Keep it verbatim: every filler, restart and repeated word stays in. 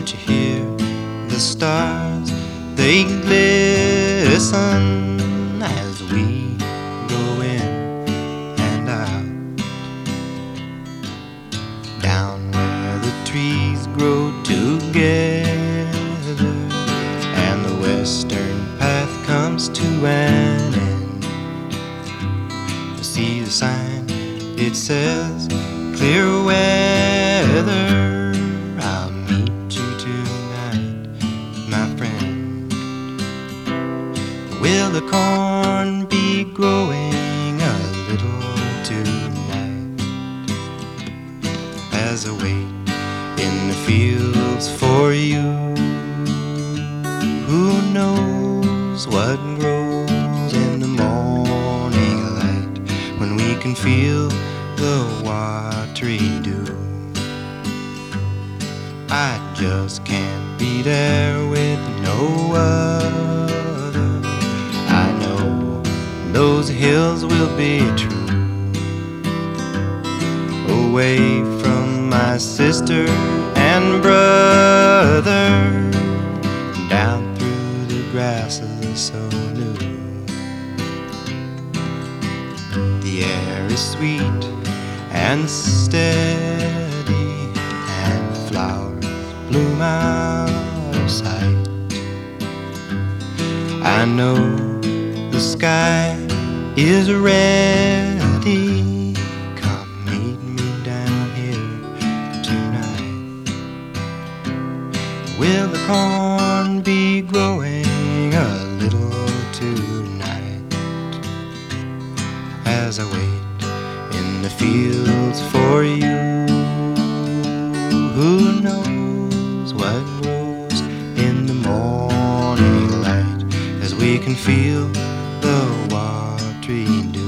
Don't you hear the stars? They glisten as we go in and out, down where the trees grow together and the western path comes to an end. You see the sign, it says clear weather. I'll meet you tonight, my friend. Will the corn be growing a little tonight? As I wait in the fields for you, who knows what grows in the morning light when we can feel the watery dew. I just can't be there with no other. I know those hills will be true, away from my sister and brother, down through the grasses so new. The air is sweet and steady, and flowers bloom out of sight. I know the sky is ready. Come meet me down here tonight. Will the corn be growing a little tonight? As I wait in the fields for you, who knows what grows in the morning light as we can feel the watery dew.